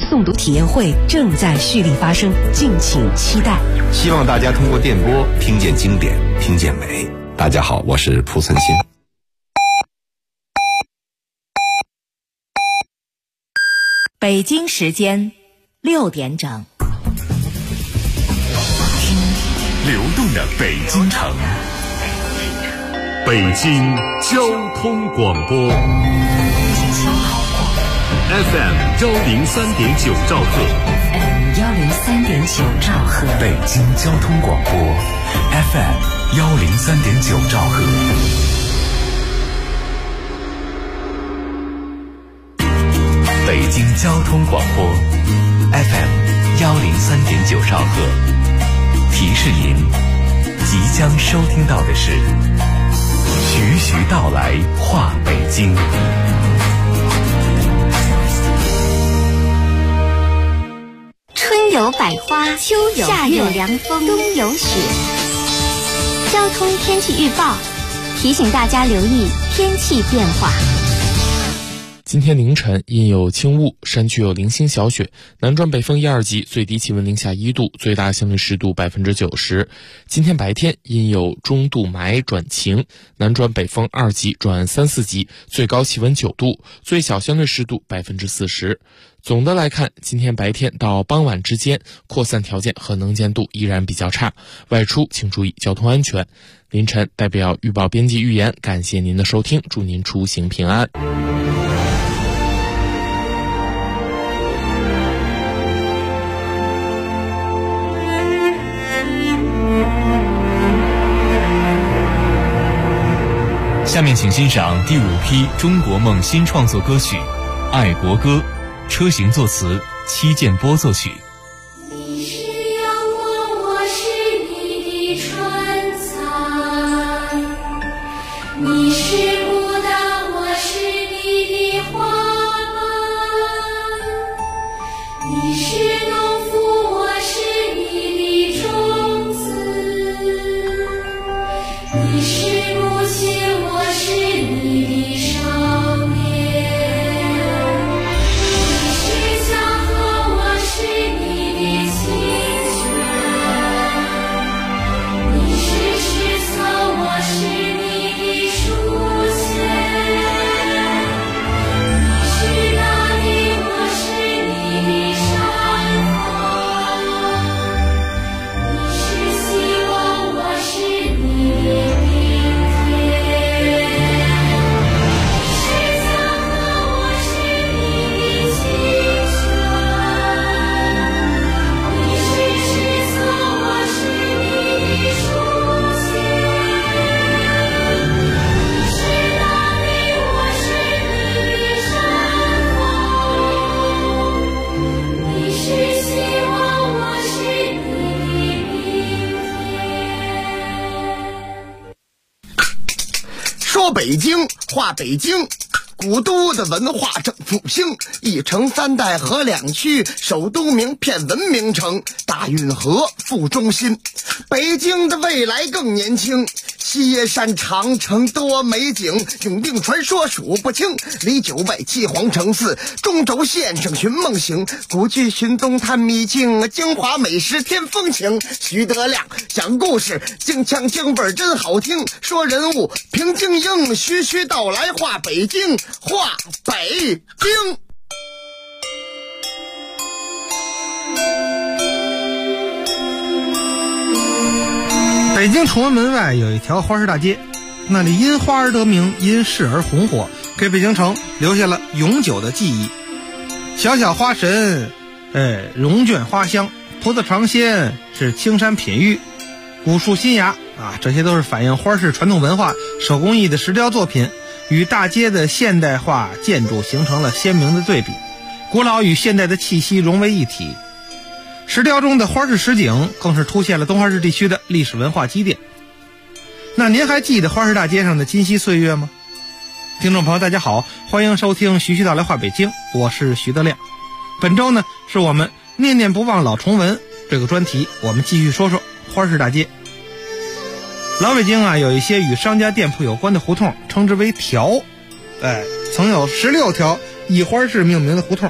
诵读体验会正在蓄力发生，敬请期待。 希望大家通过电波听见经典，听见美。大家好，我是蒲存昕。 北京时间6点整， 听流动的北京城，北京交通广播 FM 103.9兆赫， 103.9兆赫， 北京交通广播 FM 103.9兆赫。北京交通广播 FM 103.9兆赫，提示您即将收听到的是徐徐道来话北京。 春有百花，秋有夏有凉风，冬有雪。交通天气预报提醒大家留意天气变化。 今天凌晨阴有轻雾，山区有零星小雪，南转北风1、2级，最低气温零下1度，最大相对湿度90%。今天白天阴有中度霾转晴，南转北风2级转3、4级，最高气温9度，最小相对湿度40%。总的来看，今天白天到傍晚之间，扩散条件和能见度依然比较差，外出请注意交通安全。凌晨代表预报编辑预言，感谢您的收听，祝您出行平安。 下面请欣赏第5批中国梦新创作歌曲《爱国歌》，车行作词，戚建波作曲。 你是阳光，我是你的春彩；你是牡丹，我是你的花瓣；你是农夫，我是你的种子；你是母亲，我是你的少年。 说北京话北京，古都的文化正复兴，一城3代和2区，首都名片文明城，大运河副中心。北京的未来更年轻，西耶山长城多美景，永定传说数不清，离9外7皇城4，中轴线上寻梦行，古剧寻东探秘境，京华美食添风情。徐德亮讲故事，京腔京味真好听，说人物评京英，徐徐道来话北京，话北京。 北京崇文门外有一条花市大街，那里因花而得名，因市而红火，给北京城留下了永久的记忆。小小花神，绒卷花香，葡萄尝鲜，是青山品玉，古树新芽啊，这些都是反映花市传统文化手工艺的石雕作品，与大街的现代化建筑形成了鲜明的对比，古老与现代的气息融为一体。石雕中的花市实景更是凸显了东花市地区的历史文化积淀。那您还记得花市大街上的今昔岁月吗？听众朋友大家好，欢迎收听徐徐道来话北京，我是徐德亮。本周呢是我们念念不忘老崇文这个专题，我们继续说说花市大街。老北京啊，有一些与商家店铺有关的胡同，称之为条，曾有16条以花市命名的胡同。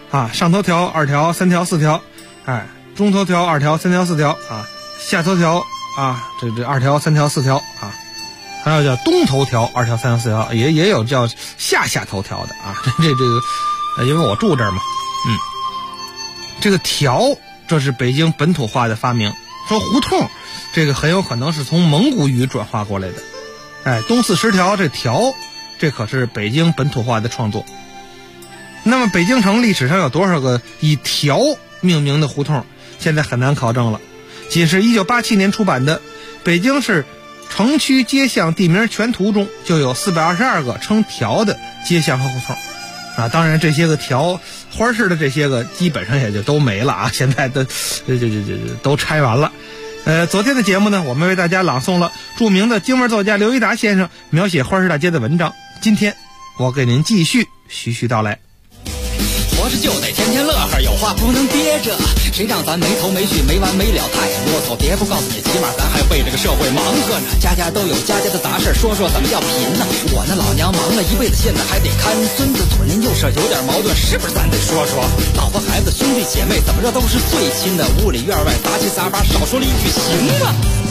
啊，上头条2条3条4条，哎，中头条2条3条4条啊，下头条啊这2条3条4条啊，还有叫东头条2条3条4条，也有叫下头条的啊，这个因为我住这儿嘛，这个条这是北京本土化的发明。说胡同这个很有可能是从蒙古语转化过来的，哎，东四十条这条这可是北京本土化的创作。那么北京城历史上有多少个以条命名的胡同，现在很难考证了。仅是1987年出版的《北京市城区街巷地名全图》中就有422个称条的街巷和胡同啊。当然这些个条花市的这些个基本上也就都没了啊，现在都拆完了。昨天的节目呢，我们为大家朗诵了著名的京味作家刘一达先生描写花市大街的文章。今天我给您继续徐徐道来。 活着就得天天乐呵，有话不能憋着，谁让咱没头没绪没完没了太啰嗦。别不告诉你，起码咱还为这个社会忙活呢。家家都有家家的杂事，说说怎么叫贫呢？我那老娘忙了一辈子，现在还得看孙子，左邻右舍有点矛盾，是不是咱得说说？老婆孩子兄弟姐妹怎么着都是最亲的，屋里院外杂七杂八，少说了一句行吗？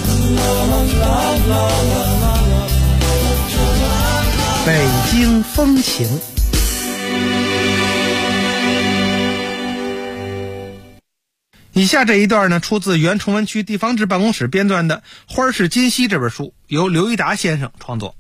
北京风情。以下这一段呢，出自原崇文区地方志办公室编撰的《花市今昔》这本书，由刘一达先生创作。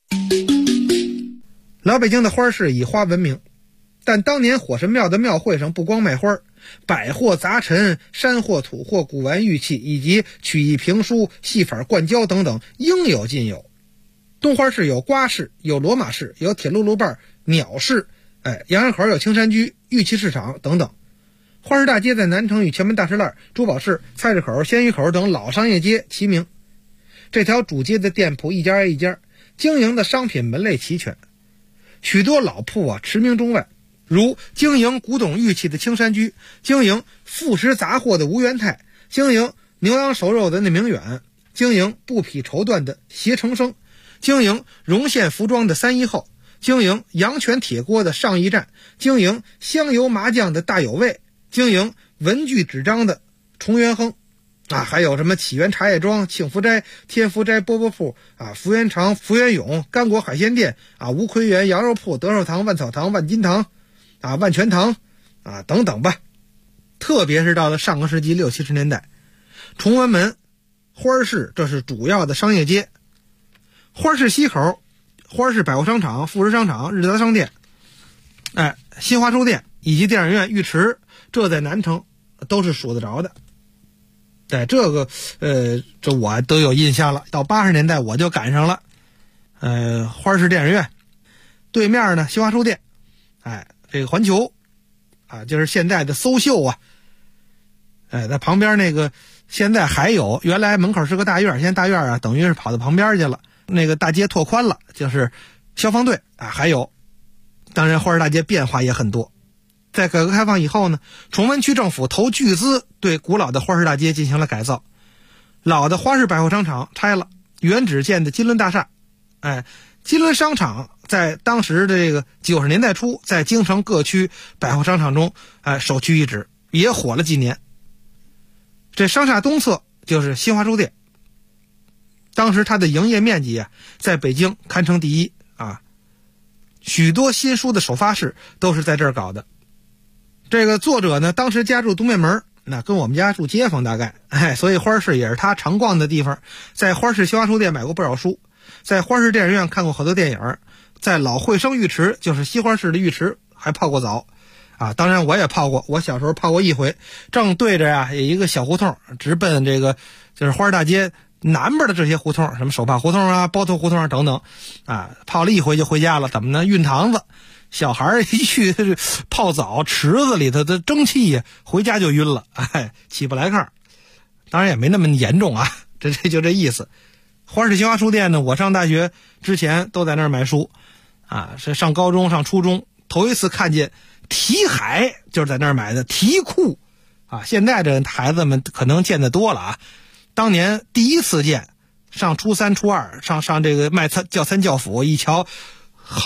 老北京的花市以花闻名，但当年火神庙的庙会上不光卖花，百货杂陈、山货土货、古玩玉器以及曲艺评书、戏法灌胶等等应有尽有。东花市有瓜市，有罗马市，有铁路路伴、鸟市，洋人口有青山居、玉器市场等等。花市大街在南城与前门大石栏、珠宝市、菜市口、鲜鱼口等老商业街齐名。这条主街的店铺一家挨一家，经营的商品门类齐全，许多老铺驰名中外，如经营古董玉器的青山居，经营副食杂货的吴元泰，经营牛羊熟肉的那明远，经营布匹绸缎的携成生，经营绒线服装的三一后，经营阳泉铁锅的上驿站，经营香油麻酱的大有味，经营文具纸张的崇元亨还有什么启源茶叶庄、庆福斋、天福斋饽饽铺福源长、福源永、甘果海鲜店吴奎园羊肉铺、德寿堂、万草堂、万金堂万全堂等等吧。特别是到了上个世纪60、70年代，崇文门花市这是主要的商业街。花市西口，花市百货商场、富士商场、日达商店新华书店以及电影院、浴池，这在南城都是数得着的。这个这我都有印象了，到80年代我就赶上了。花市电影院对面呢，新华书店，这个环球就是现在的搜秀在旁边那个现在还有，原来门口是个大院，现在大院等于是跑到旁边去了，那个大街拓宽了，就是消防队还有。当然花市大街变化也很多。在改革开放以后呢，崇文区政府投巨资对古老的花市大街进行了改造。老的花市百货商场拆了，原址建的金轮大厦。金轮商场在当时的这个90年代初，在京城各区百货商场中首屈一指，也火了几年。这商厦东侧就是新华书店，当时它的营业面积在北京堪称第一许多新书的首发式都是在这儿搞的。这个作者呢，当时家住东面门，那跟我们家住街坊大概，所以花市也是他常逛的地方。在花市新华书店买过不少书，在花市电影院看过好多电影，在老惠生浴池，就是西花市的浴池，还泡过澡当然我也泡过，我小时候泡过一回，正对着有一个小胡同，直奔这个就是花市大街南边的这些胡同，什么手帕胡同包头胡同等等泡了一回就回家了。怎么呢？熨堂子，小孩一去泡澡，池子里头的蒸汽回家就晕了，起不来炕。当然也没那么严重这就这意思。花市新华书店呢，我上大学之前都在那儿买书是上高中上初中头一次看见题海，就是在那儿买的题库现在这孩子们可能见得多了当年第一次见，上初三初二上这个卖教参教辅，一瞧好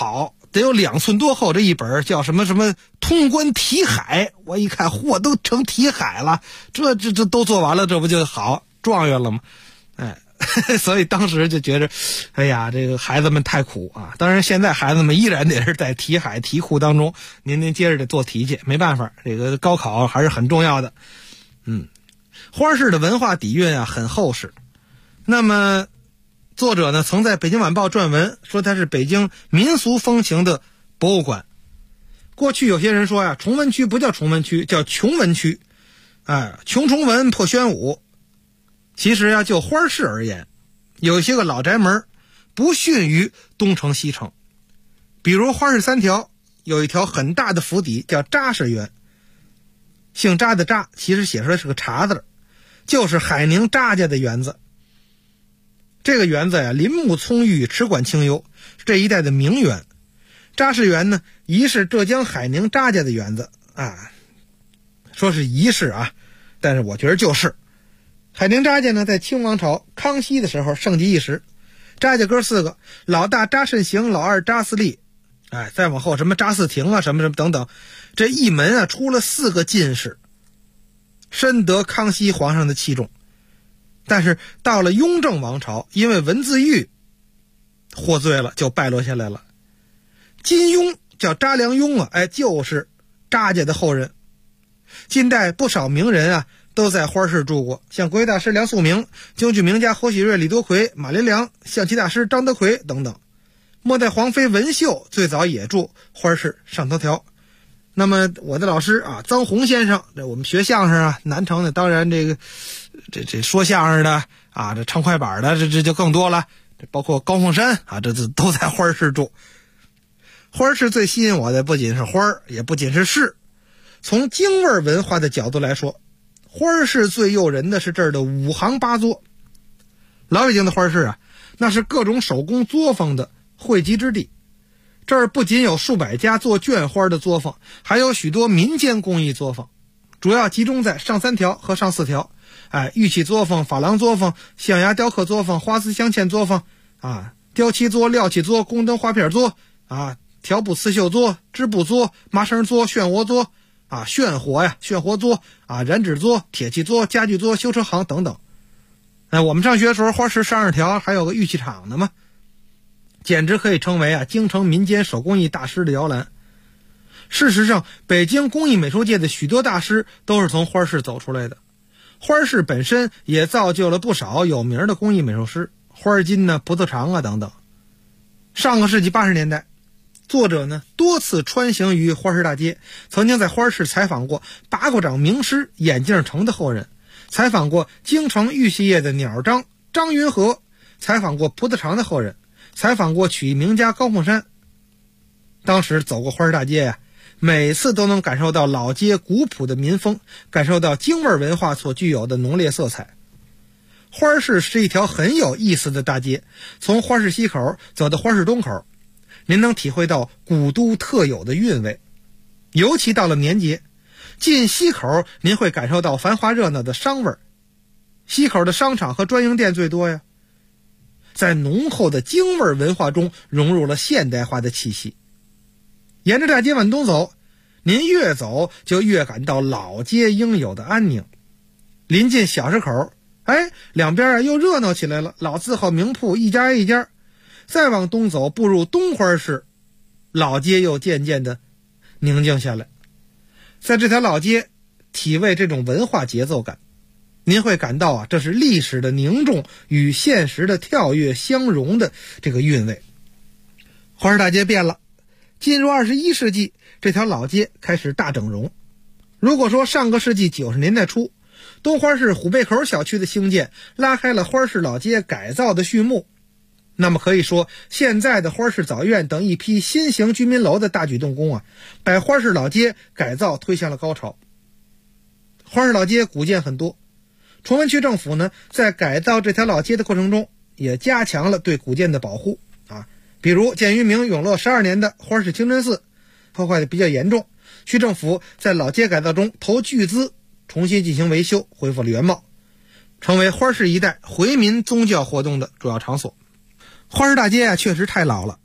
得有2寸多厚，这一本叫什么什么通关题海。我一看，嚯，都成题海了，这都做完了，这不就好状元了吗？所以当时就觉着，哎呀，这个孩子们太苦啊！当然，现在孩子们依然得是在题海题库当中，您接着得做题去，没办法，这个高考还是很重要的。花市的文化底蕴啊很厚实。那么作者呢曾在北京晚报撰文说它是北京民俗风情的博物馆。过去有些人说呀，崇文区不叫崇文区，叫穷文区，穷崇文破宣武。其实呀，就花市而言，有些个老宅门不逊于东城西城。比如花市3条有一条很大的府邸叫扎氏园，姓扎的扎其实写出来是个茶字，就是海宁扎家的园子。这个园子呀，林木葱郁，池管清幽，是这一带的名园。扎氏园呢，疑是浙江海宁扎家的园子啊，说是疑是啊，但是我觉得就是。海宁扎家呢，在清王朝康熙的时候盛极一时，扎家哥4个，老大扎慎行，老二扎四立，再往后什么扎四庭啊，什么等等，这一门啊出了4个进士，深得康熙皇上的器重。但是到了雍正王朝，因为文字狱获罪了，就败落下来了。金庸叫查良镛啊，就是扎家的后人。近代不少名人啊都在花市住过，像国乐大师梁漱溟、京剧名家侯喜瑞、李多奎、马连良、象棋大师张德奎等等。末代皇妃文秀最早也住花市上头条。那么我的老师啊，臧洪先生，这我们学相声啊，南城的当然这说相声的啊，这唱快板的这就更多了，这包括高凤山啊，这都在花市住。花市最吸引我的不仅是花儿，也不仅是市。从京味文化的角度来说，花市最诱人的是这儿的5行8作。老北京的花市啊，那是各种手工作坊的汇集之地。这儿不仅有数百家做绢花的作坊，还有许多民间工艺作坊，主要集中在上3条和上4条。玉器作坊、珐琅作坊、象牙雕刻作坊、花丝镶嵌作坊雕漆作、料器作、宫灯花片作条布刺绣作、织布作、麻绳作、炫活作炫活作染纸作、铁器作、家具作、修车行等等。我们上学的时候，花市上2条还有个玉器厂的嘛，简直可以称为京城民间手工艺大师的摇篮。事实上，北京工艺美术界的许多大师都是从花市走出来的。花市本身也造就了不少有名的工艺美术师，花金葡萄长等等。上个世纪80年代，作者呢多次穿行于花市大街，曾经在花市采访过八卦掌名师眼镜城的后人，采访过京城玉器业的鸟张张云和，采访过葡萄长的后人，采访过曲艺名家高凤山。当时走过花市大街每次都能感受到老街古朴的民风，感受到京味文化所具有的浓烈色彩。花市是一条很有意思的大街，从花市西口走到花市东口，您能体会到古都特有的韵味。尤其到了年节，进西口您会感受到繁华热闹的商味。西口的商场和专营店最多呀，在浓厚的京味文化中融入了现代化的气息。沿着大街往东走，您越走就越感到老街应有的安宁。临近小市口，两边又热闹起来了，老字号名铺一家一家。再往东走，步入东花市，老街又渐渐的宁静下来。在这条老街体味这种文化节奏感，您会感到这是历史的凝重与现实的跳跃相融的这个韵味。花市大街变了，进入21世纪，这条老街开始大整容。如果说上个世纪90年代初，东花市虎背口小区的兴建拉开了花市老街改造的序幕，那么可以说现在的花市枣院等一批新型居民楼的大举动工把花市老街改造推向了高潮。花市老街古建很多，崇文区政府呢在改造这条老街的过程中也加强了对古建的保护比如建于明永乐12年的花市清真寺破坏的比较严重，区政府在老街改造中投巨资重新进行维修，恢复了原貌，成为花市一带回民宗教活动的主要场所。花市大街确实太老了，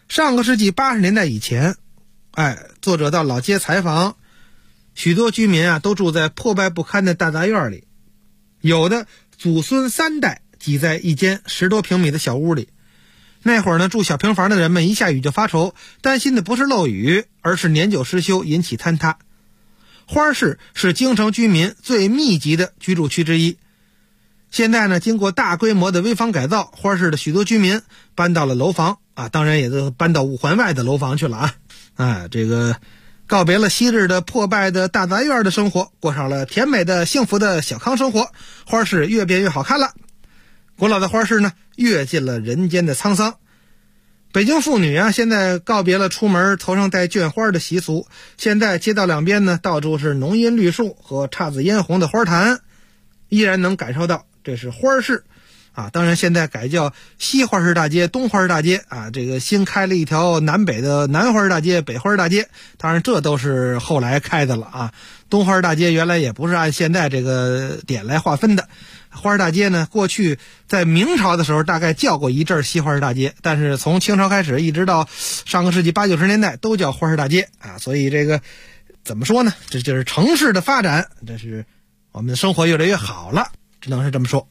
上个世纪80年代以前，作者到老街采访，许多居民啊都住在破败不堪的大杂院里，有的祖孙3代挤在一间10多平米的小屋里。那会儿呢，住小平房的人们一下雨就发愁，担心的不是漏雨，而是年久失修引起坍塌。花市是京城居民最密集的居住区之一。现在呢，经过大规模的危房改造，花市的许多居民搬到了楼房啊，当然也都搬到5环外的楼房去了这个告别了昔日的破败的大杂院的生活，过上了甜美的幸福的小康生活。花市越变越好看了，古老的花市呢，跃进了人间的沧桑。北京妇女啊，现在告别了出门头上戴绢花的习俗，现在街道两边呢，到处是浓荫绿树和姹紫嫣红的花坛，依然能感受到这是花市啊。当然现在改叫西花市大街、东花市大街啊，这个新开了一条南北的南花市大街、北花市大街，当然这都是后来开的了啊。东花市大街原来也不是按现在这个点来划分的。花市大街呢，过去在明朝的时候大概叫过一阵西花市大街，但是从清朝开始一直到上个世纪80、90年代都叫花市大街啊。所以这个怎么说呢，这就是城市的发展，这是我们的生活越来越好了，只能是这么说。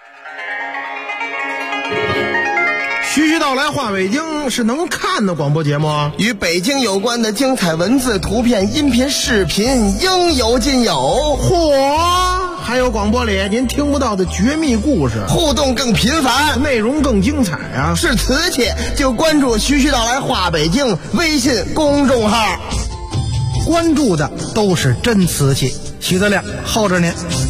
徐徐道来话北京是能看的广播节目啊， 与北京有关的精彩文字、图片、音频、视频应有尽有。 嚯，还有广播里您听不到的绝密故事， 互动更频繁， 内容更精彩啊！ 是瓷器就关注徐徐道来话北京微信公众号， 关注的都是真瓷器。徐德亮候着您。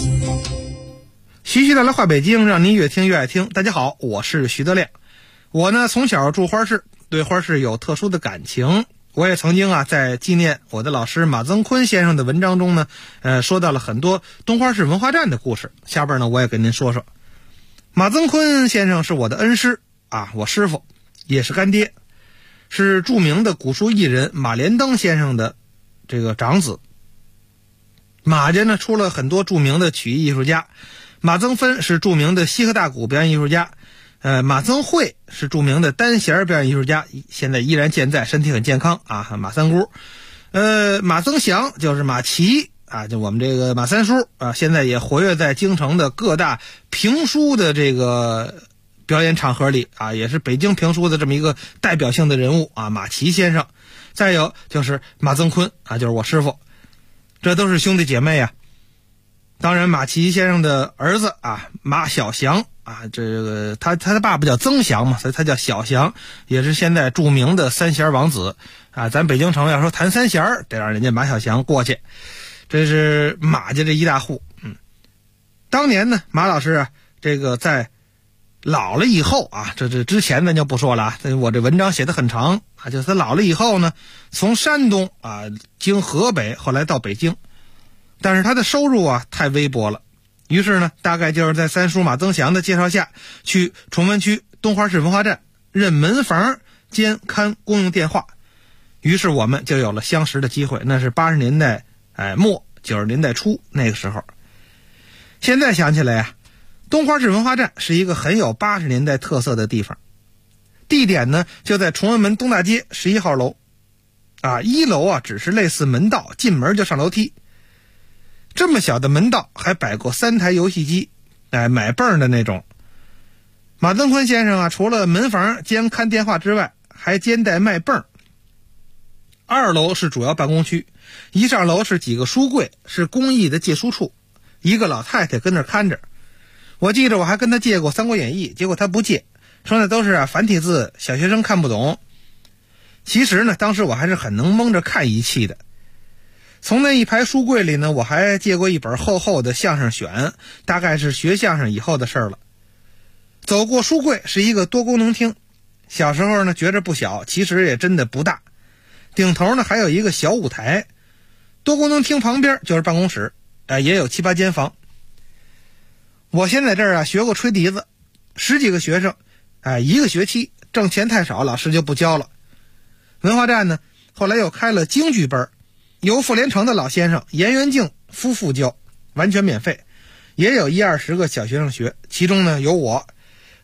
徐徐道来话北京，让您越听越爱听。大家好，我是徐德亮。我呢从小住花市，对花市有特殊的感情。我也曾经啊在纪念我的老师马增坤先生的文章中呢，说到了很多东花市文化站的故事。下边呢我也跟您说说。马增坤先生是我的恩师啊，我师傅，也是干爹，是著名的古书艺人马连登先生的这个长子。马家呢出了很多著名的曲艺艺术家，马增芬是著名的西河大鼓表演艺术家。马增慧是著名的单弦表演艺术家，现在依然健在，身体很健康啊。马三姑，马增祥就是马奇啊，就我们这个马三叔啊，现在也活跃在京城的各大评书的这个表演场合里啊，也是北京评书的这么一个代表性的人物啊，马奇先生。再有就是马增坤啊，就是我师傅，这都是兄弟姐妹啊。当然，马奇先生的儿子啊，马小祥啊，这个他的爸爸叫曾祥嘛，所以他叫小祥，也是现在著名的三弦王子啊。咱北京城要说弹三弦，得让人家马小祥过去。这是马家这一大户。当年呢，马老师啊，这个在老了以后啊，这之前咱就不说了啊，我这文章写得很长啊，就是他老了以后呢，从山东啊经河北，后来到北京。但是他的收入啊太微薄了，于是呢，大概就是在三叔马增祥的介绍下，去崇文区东花市文化站任门房兼看公用电话。于是我们就有了相识的机会，那是80年代末90年代初那个时候。现在想起来啊，东花市文化站是一个很有80年代特色的地方，地点呢就在崇文门东大街11号楼啊，1楼啊只是类似门道，进门就上楼梯。这么小的门道还摆过3台游戏机，买泵的那种。马增坤先生啊，除了门房兼看电话之外，还兼带卖泵。2楼是主要办公区，一上楼是几个书柜，是公益的借书处，一个老太太跟那看着。我记着我还跟他借过《三国演义》，结果他不借，说那都是繁体字，小学生看不懂。其实呢，当时我还是很能蒙着看一气的。从那一排书柜里呢，我还借过一本厚厚的相声选，大概是学相声以后的事了。走过书柜是一个多功能厅，小时候呢觉着不小，其实也真的不大。顶头呢还有一个小舞台，多功能厅旁边就是办公室，也有7、8间房。我先在这儿啊学过吹笛子，10几个学生，一个学期，挣钱太少，老师就不教了。文化站呢后来又开了京剧班，由傅连城的老先生严元敬夫妇教，完全免费，也有10-20个小学生学，其中呢有我。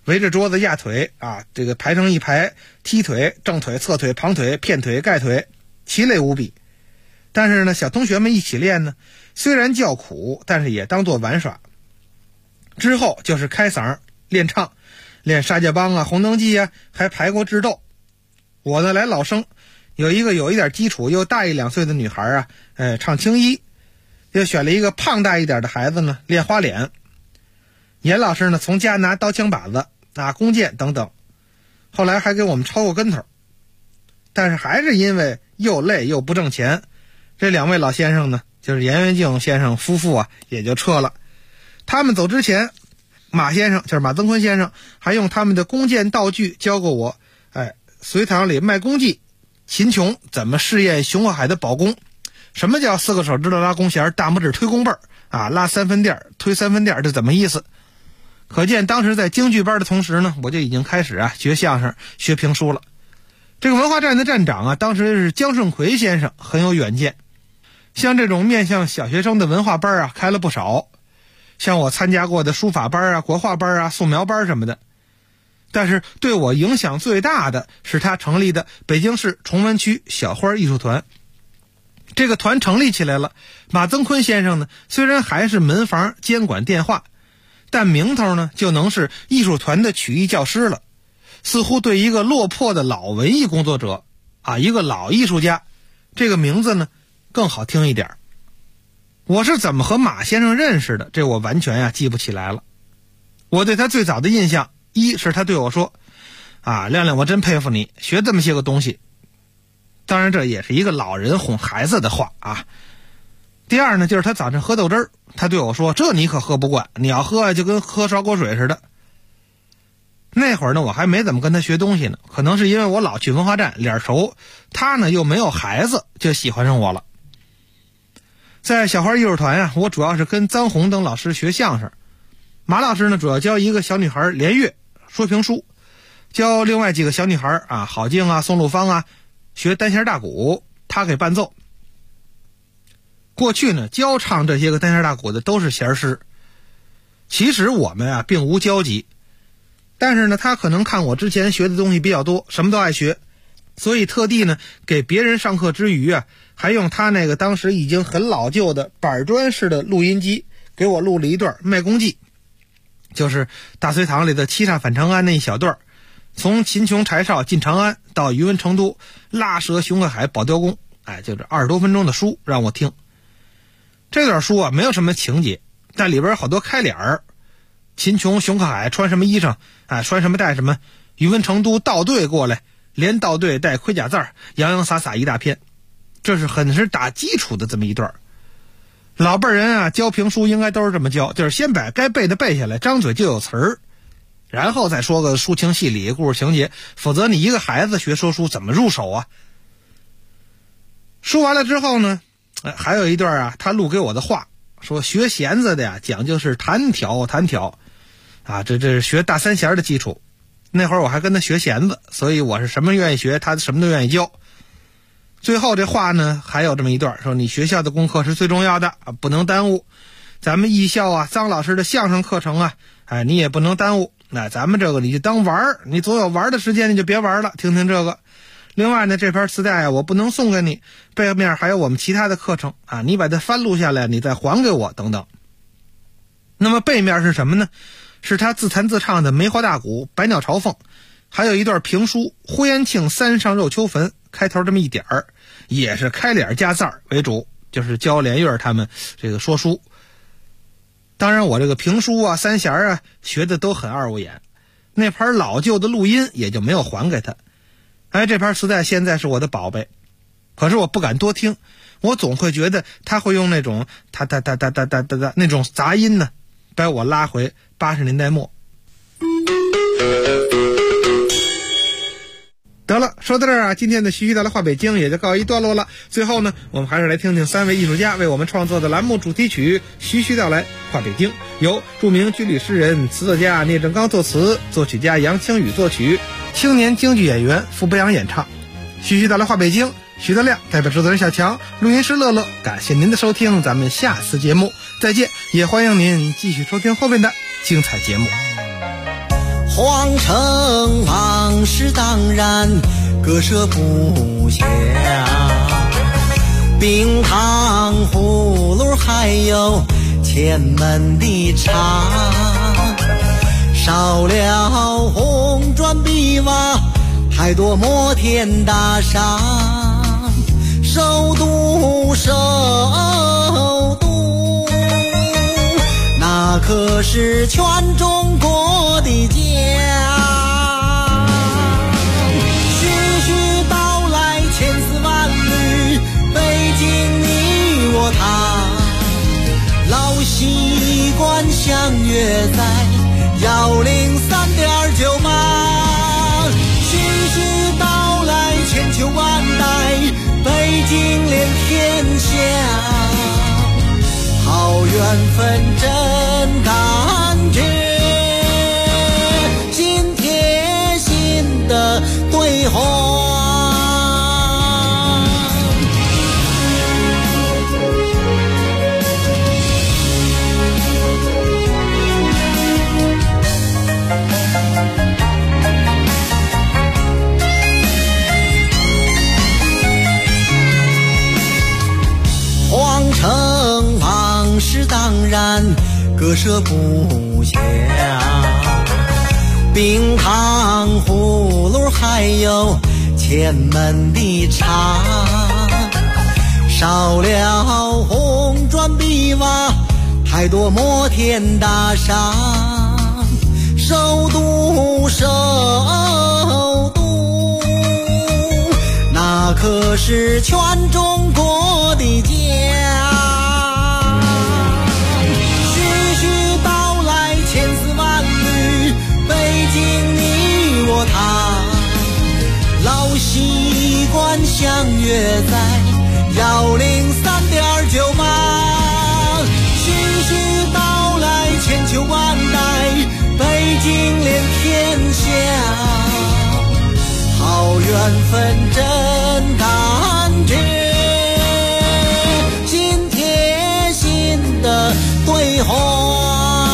围着桌子压腿啊，这个排成一排，踢腿、正腿、侧腿、旁腿、片腿、盖腿，奇累无比。但是呢，小同学们一起练呢，虽然叫苦，但是也当作玩耍。之后就是开嗓练唱，练沙家浜啊、红灯记啊，还排过智斗。我呢来老生，有一点基础又大1-2岁的女孩啊，唱青衣，又选了一个胖大一点的孩子呢练花脸。严老师呢从家拿刀枪把子、拿弓箭等等，后来还给我们抄过跟头。但是还是因为又累又不挣钱，这2位老先生呢，就是严元敬先生夫妇啊，也就撤了。他们走之前，马先生就是马增坤先生，还用他们的弓箭道具教过我，隋唐里卖弓计，秦琼怎么试验熊和海的宝弓，什么叫4个手指头拉弓弦，大拇指推弓背啊，拉3分垫推3分垫，这怎么意思？可见当时在京剧班的同时呢，我就已经开始学相声学评书了。这个文化站的站长啊，当时是姜顺奎先生，很有远见。像这种面向小学生的文化班啊，开了不少。像我参加过的书法班啊、国画班啊、素描班什么的。但是对我影响最大的是他成立的北京市崇文区小花艺术团。这个团成立起来了，马增坤先生呢，虽然还是门房监管电话，但名头呢就能是艺术团的曲艺教师了。似乎对一个落魄的老文艺工作者啊，一个老艺术家，这个名字呢更好听一点。我是怎么和马先生认识的，这我完全记不起来了。我对他最早的印象，一是他对我说亮亮，我真佩服你，学这么些个东西。当然这也是一个老人哄孩子的话啊。第二呢，就是他早晨喝豆汁儿，他对我说，这你可喝不惯，你要喝就跟喝烧锅水似的。那会儿呢，我还没怎么跟他学东西呢，可能是因为我老去文化站脸熟，他呢又没有孩子，就喜欢上我了。在小花艺术团我主要是跟臧洪等老师学相声，马老师呢主要教一个小女孩连岳说评书，教另外几个小女孩郝静啊、宋陆芳学单弦大鼓，他给伴奏。过去呢，教唱这些个单弦大鼓的都是弦师，其实我们并无交集，但是呢，他可能看我之前学的东西比较多，什么都爱学，所以特地呢给别人上课之余还用他那个当时已经很老旧的板砖式的录音机给我录了一段卖弓记，就是大隋唐里的七煞反长安那一小段，从秦琼柴少进长安到宇文成都拉蛇熊和海保雕弓，就这20多分钟的书让我听。这段书没有什么情节，但里边好多开脸儿，秦琼、熊克海穿什么衣裳穿什么带什么，宇文成都倒队过来，连倒队带盔甲字洋洋洒洒一大篇，这是很是打基础的这么一段。老辈人教评书应该都是这么教，就是先把该背的背下来，张嘴就有词儿，然后再说个抒情戏理、故事情节，否则你一个孩子学说书怎么入手啊？说完了之后呢，还有一段他录给我的话，说学弦子的讲究是弹挑这是学大三弦的基础。那会儿我还跟他学弦子，所以我是什么愿意学，他什么都愿意教。最后这话呢还有这么一段，说你学校的功课是最重要的不能耽误。咱们艺校臧老师的相声课程你也不能耽误。那咱们这个你就当玩，你总有玩的时间，你就别玩了，听听这个。另外呢，这盘磁带我不能送给你，背面还有我们其他的课程你把它翻录下来，你再还给我等等。那么背面是什么呢？是他自弹自唱的梅花大鼓、百鸟朝凤，还有一段评书呼延庆三上肉秋坟，开头这么一点儿，也是开脸加字为主，就是教连岳他们这个说书。当然我这个评书三弦学的都很二五眼，那盘老旧的录音也就没有还给他。这盘磁带现在是我的宝贝，可是我不敢多听，我总会觉得他会用那种哒哒哒哒哒哒哒哒那种杂音呢，把我拉回80年代末。得了，说到这儿今天的徐徐道来话北京也就告一段落了。最后呢，我们还是来听听3位艺术家为我们创作的栏目主题曲《徐徐道来话北京》，由著名军旅诗人、词作家聂正刚作词，作曲家杨清宇作曲，青年京剧演员傅北阳演唱。徐徐道来话北京，徐德亮代表制作人小强，录音师乐乐，感谢您的收听，咱们下次节目再见，也欢迎您继续收听后面的精彩节目。 皇城往事当然割舍不下，冰糖葫芦还有前门的茶，少了红砖碧瓦，太多摩天大厦。首都，首都，那可是全中国的家。徐徐道来千丝万缕，北京你我他，老习惯相约在103.9码。徐徐道来千秋万代，北京连天下，好缘分真感觉，心贴心的对话。皇城往事当然割舍不下，冰糖葫芦还有前门的茶，少了红砖碧瓦，太多摩天大厦。首都，首都，那可是全中国的家。徐徐道来千丝万缕，北京你我他，老习惯相约在103.9码。徐徐道来千秋万代，北京连天下，好缘分真感觉，心贴心的对话。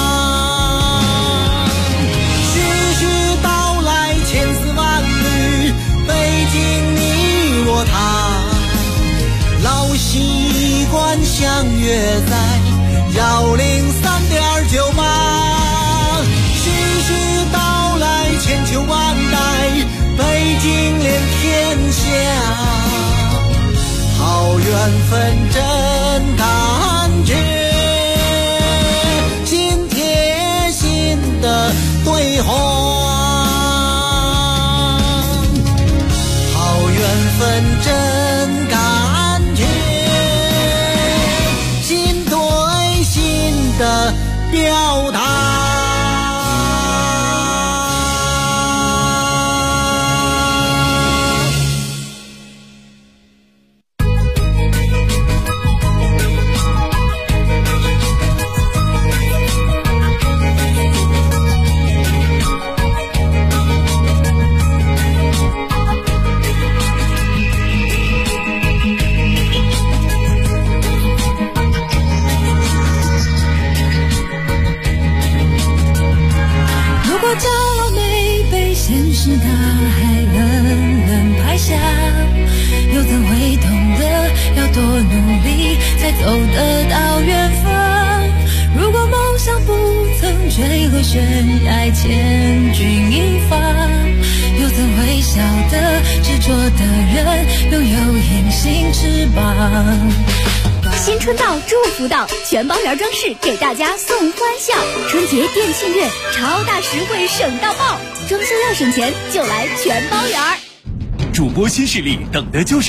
徐徐道来千丝万缕，北京你我他，老习惯相约在103.9码。徐徐道来千秋万代，北京连天下，好缘分真感觉，心贴心的对话。好缘分真感觉，心对心的表达。 又怎会懂得要多努力才走得到远方？如果梦想不曾坠落悬崖，千钧一发，又怎会晓得执着的人拥有隐形翅膀？ 新春到，祝福到，全包圆装饰给大家送欢笑。春节电庆月，超大实惠省到爆，装修要省钱就来全包圆。 主播新势力，等的就是